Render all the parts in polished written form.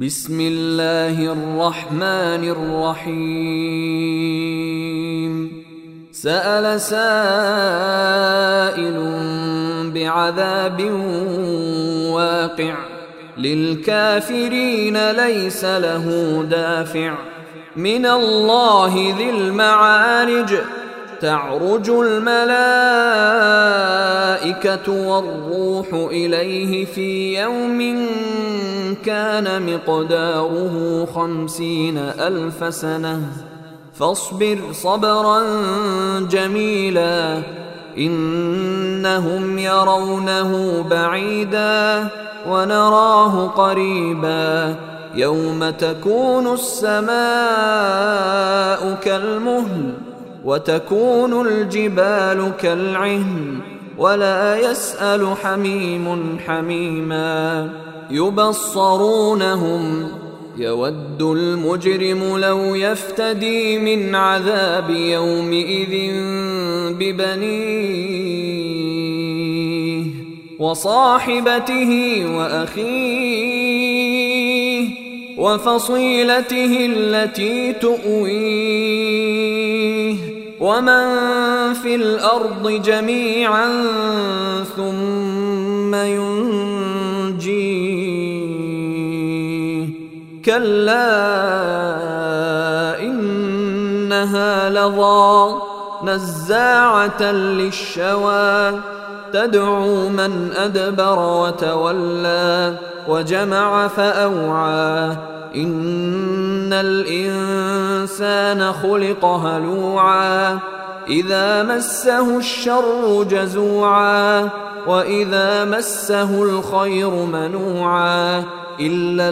بسم الله الرحمن الرحيم. سأل سائل بعذاب واقع للكافرين ليس له دافع من الله ذي المعارج تعرج الملائكة والروح إليه في يوم كان مقداره 50,000 سنة فاصبر صبرا جميلا إنهم يرونه بعيدا ونراه قريبا يوم تكون السماء كالمهل وتكون الجبال كالعهن ولا يسأل حميم حميما يبصرونهم يود المجرم لو يفتدي من عذاب يومئذ ببنيه وصاحبته وأخيه وفصيلته التي تؤويه ومن في الأرض جميعا ثم ينجيه كلا إنها لظى نزاعة للشوى تدعو من أدبر وتولى وجمع فأوعى إن الإنسان خلق هلوعا إذا مسه الشر جزوعا وإذا مسه الخير منوعا إلا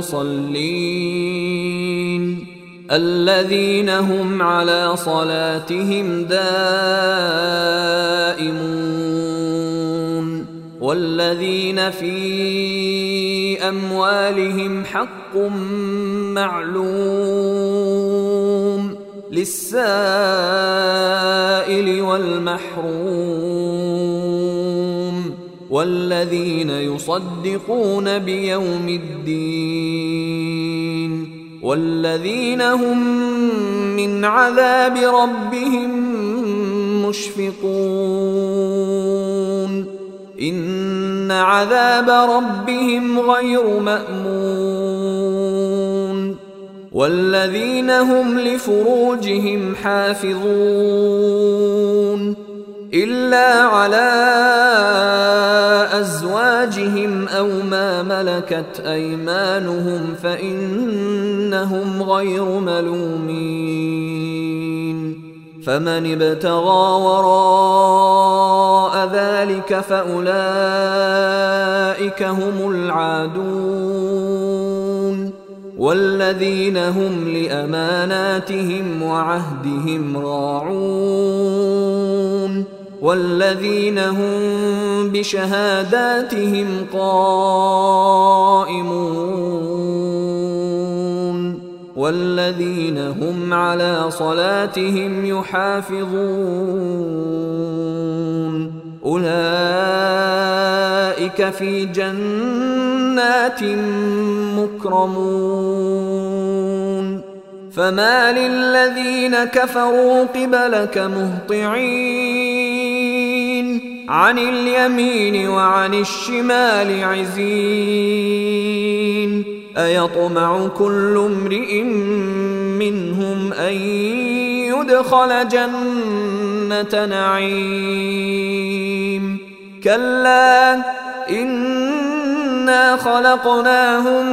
المصلين الذين هم على صلاتهم دائمون والذين في أموالهم حق معلوم للسائل والمحروم والذين يصدقون بيوم الدين والذين هم من عذاب ربهم مشفقون إن عذاب ربهم غير مأمون والذين هم لفروجهم حافظون إلا على أزواجهم أو ما ملكت أيمانهم فإنهم غير ملومين فمن ابتغى وراء ذلك فأولئك هم العادون والذين هم لأماناتهم وعهدهم راعون والذين هم بشهاداتهم قائمون والذين هم على صلاتهم يحافظون أولئك في جنات مكرمون فما للذين كفروا قبلك مهطعين عن اليمين وعن الشمال عزين أيطمع كل امرئ منهم أن يدخل جنة نعيم كلا إنا خلقناهم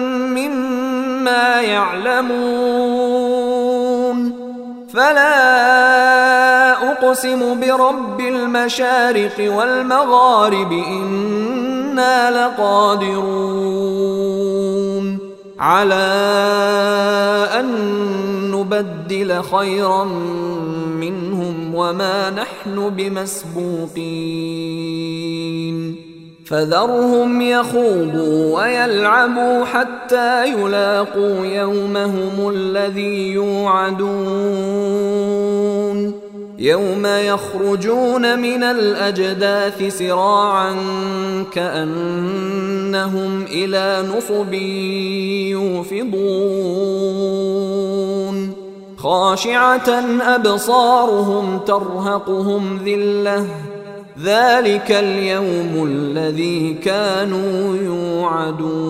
مما يعلمون فلا أقسم برب المشارق والمغارب إنا لقادرون على أن نبدل خيرا منهم وما نحن بمسبوقين فذرهم يخوضوا ويلعبوا حتى يلاقوا يومهم الذي يوعدون يوم يخرجون من الأجداث سراعا كأنهم إلى نصب يوفضون خاشعة أبصارهم ترهقهم ذلة ذلك اليوم الذي كانوا يوعدون